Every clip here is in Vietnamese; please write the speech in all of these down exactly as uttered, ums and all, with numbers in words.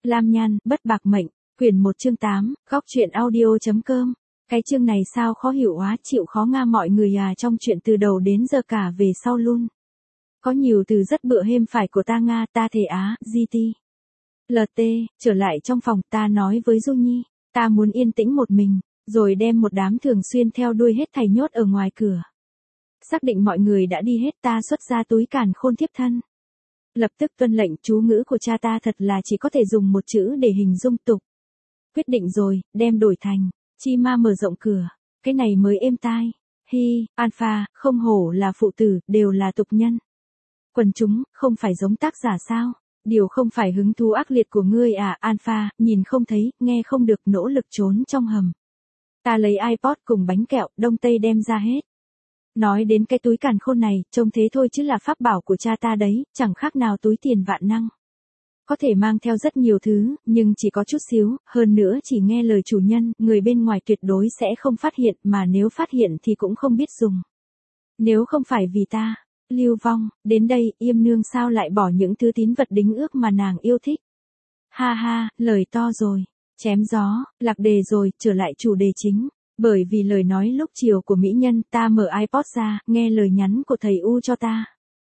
Lam Nhan, Bất Bạc Mệnh, quyển một chương tám, góc truyện audio.com. Cái chương này sao khó hiểu quá, chịu khó nga mọi người à, trong chuyện từ đầu đến giờ cả về sau luôn. Có nhiều từ rất bựa hêm phải của ta Nga, ta thể Á, giê tê. lờ tê, trở lại trong phòng, ta nói với Du Nhi, ta muốn yên tĩnh một mình, rồi đem một đám thường xuyên theo đuôi hết thầy nhốt ở ngoài cửa. Xác định mọi người đã đi hết, ta xuất ra túi càn khôn thiếp thân. Lập tức tuân lệnh, chú ngữ của cha ta thật là chỉ có thể dùng một chữ để hình dung tục. Quyết định rồi, đem đổi thành, chi ma mở rộng cửa, cái này mới êm tai. Hi, Alpha, không hổ là phụ tử, đều là tục nhân. Quần chúng, không phải giống tác giả sao? Điều không phải hứng thú ác liệt của ngươi à, Alpha, nhìn không thấy, nghe không được, nỗ lực trốn trong hầm. Ta lấy iPod cùng bánh kẹo, Đông Tây đem ra hết. Nói đến cái túi càn khôn này, trông thế thôi chứ là pháp bảo của cha ta đấy, chẳng khác nào túi tiền vạn năng. Có thể mang theo rất nhiều thứ, nhưng chỉ có chút xíu, hơn nữa chỉ nghe lời chủ nhân, người bên ngoài tuyệt đối sẽ không phát hiện, mà nếu phát hiện thì cũng không biết dùng. Nếu không phải vì ta, Lưu Vong, đến đây, Yêm Nương sao lại bỏ những thứ tín vật đính ước mà nàng yêu thích. Ha ha, lời to rồi, chém gió, lạc đề rồi, trở lại chủ đề chính. Bởi vì lời nói lúc chiều của mỹ nhân, ta mở iPod ra, nghe lời nhắn của thầy U cho ta.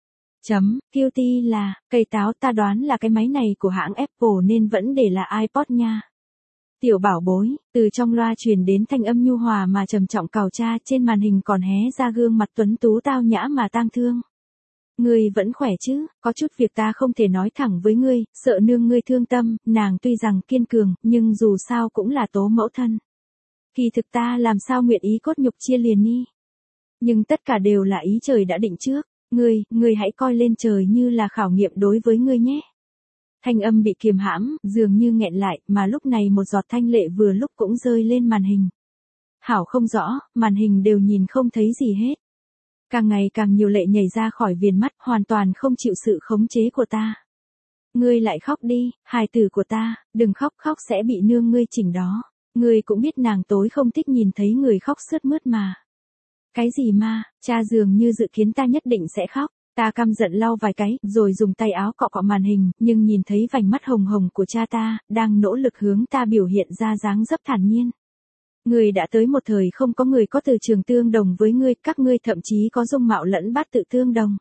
Chấm, Cutie là, cây táo, ta đoán là cái máy này của hãng Apple nên vẫn để là iPod nha. Tiểu bảo bối, từ trong loa truyền đến thanh âm nhu hòa mà trầm trọng cào cha, trên màn hình còn hé ra gương mặt tuấn tú tao nhã mà tang thương. Ngươi vẫn khỏe chứ, có chút việc ta không thể nói thẳng với ngươi, sợ nương ngươi thương tâm, nàng tuy rằng kiên cường, nhưng dù sao cũng là tố mẫu thân. Kỳ thực ta làm sao nguyện ý cốt nhục chia liền đi. Nhưng tất cả đều là ý trời đã định trước, ngươi, ngươi hãy coi lên trời như là khảo nghiệm đối với ngươi nhé. Thanh âm bị kiềm hãm, dường như nghẹn lại, mà lúc này một giọt thanh lệ vừa lúc cũng rơi lên màn hình. Hảo không rõ, màn hình đều nhìn không thấy gì hết. Càng ngày càng nhiều lệ nhảy ra khỏi viền mắt, hoàn toàn không chịu sự khống chế của ta. Ngươi lại khóc đi, hài tử của ta, đừng khóc, khóc sẽ bị nương ngươi chỉnh đó. Ngươi cũng biết nàng tối không thích nhìn thấy người khóc sướt mướt mà. Cái gì mà, cha dường như dự kiến ta nhất định sẽ khóc. Ta căm giận lau vài cái, rồi dùng tay áo cọ cọ màn hình, nhưng nhìn thấy vành mắt hồng hồng của cha ta, đang nỗ lực hướng ta biểu hiện ra dáng dấp thản nhiên. Ngươi đã tới một thời không có người có từ trường tương đồng với ngươi, các ngươi thậm chí có dung mạo lẫn bát tự tương đồng.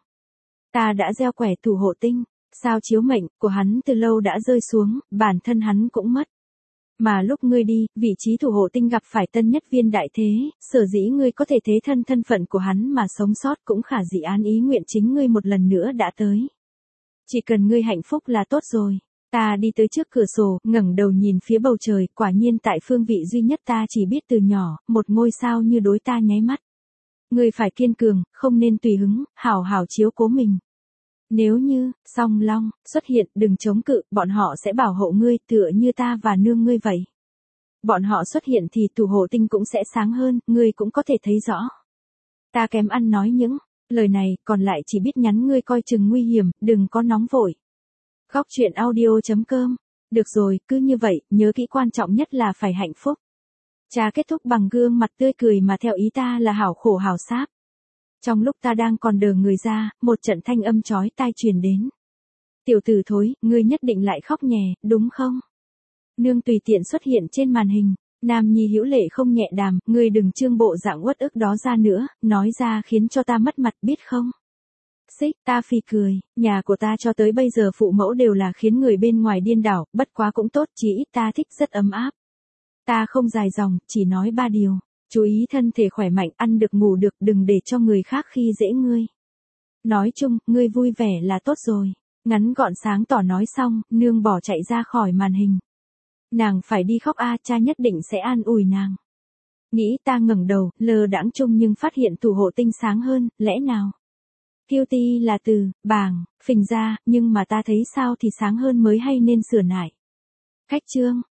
Ta đã gieo quẻ thủ hộ tinh, sao chiếu mệnh của hắn từ lâu đã rơi xuống, bản thân hắn cũng mất. Mà lúc ngươi đi, vị trí thủ hộ tinh gặp phải tân nhất viên đại thế, sở dĩ ngươi có thể thế thân thân phận của hắn mà sống sót cũng khả dĩ án ý nguyện chính ngươi một lần nữa đã tới. Chỉ cần ngươi hạnh phúc là tốt rồi. Ta đi tới trước cửa sổ, ngẩng đầu nhìn phía bầu trời, quả nhiên tại phương vị duy nhất ta chỉ biết từ nhỏ, một ngôi sao như đối ta nháy mắt. Ngươi phải kiên cường, không nên tùy hứng, hảo hảo chiếu cố mình. Nếu như, Song Long, xuất hiện, đừng chống cự, bọn họ sẽ bảo hộ ngươi, tựa như ta và nương ngươi vậy. Bọn họ xuất hiện thì thủ hộ tinh cũng sẽ sáng hơn, ngươi cũng có thể thấy rõ. Ta kém ăn nói những lời này, còn lại chỉ biết nhắn ngươi coi chừng nguy hiểm, đừng có nóng vội. Góc truyện audio.com. Được rồi, cứ như vậy, nhớ kỹ quan trọng nhất là phải hạnh phúc. Cha kết thúc bằng gương mặt tươi cười mà theo ý ta là hảo khổ hảo sáp. Trong lúc ta đang còn đờ người ra, một trận thanh âm chói tai truyền đến. Tiểu tử thối, ngươi nhất định lại khóc nhè, đúng không? Nương tùy tiện xuất hiện trên màn hình, Nam Nhi hữu lệ không nhẹ đàm, ngươi đừng trương bộ dạng uất ức đó ra nữa, nói ra khiến cho ta mất mặt biết không? Xích, ta phì cười, nhà của ta cho tới bây giờ phụ mẫu đều là khiến người bên ngoài điên đảo, bất quá cũng tốt, chỉ ít ta thích rất ấm áp. Ta không dài dòng, chỉ nói ba điều. Chú ý thân thể khỏe mạnh, ăn được ngủ được, đừng để cho người khác khi dễ ngươi. Nói chung, ngươi vui vẻ là tốt rồi. Ngắn gọn sáng tỏ nói xong, nương bỏ chạy ra khỏi màn hình. Nàng phải đi khóc a, cha nhất định sẽ an ủi nàng. Nghĩ ta ngẩng đầu, lơ đãng chung nhưng phát hiện thủ hộ tinh sáng hơn, lẽ nào? Cutie là từ, bảng, phình ra, nhưng mà ta thấy sao thì sáng hơn mới hay nên sửa lại. Cách chương,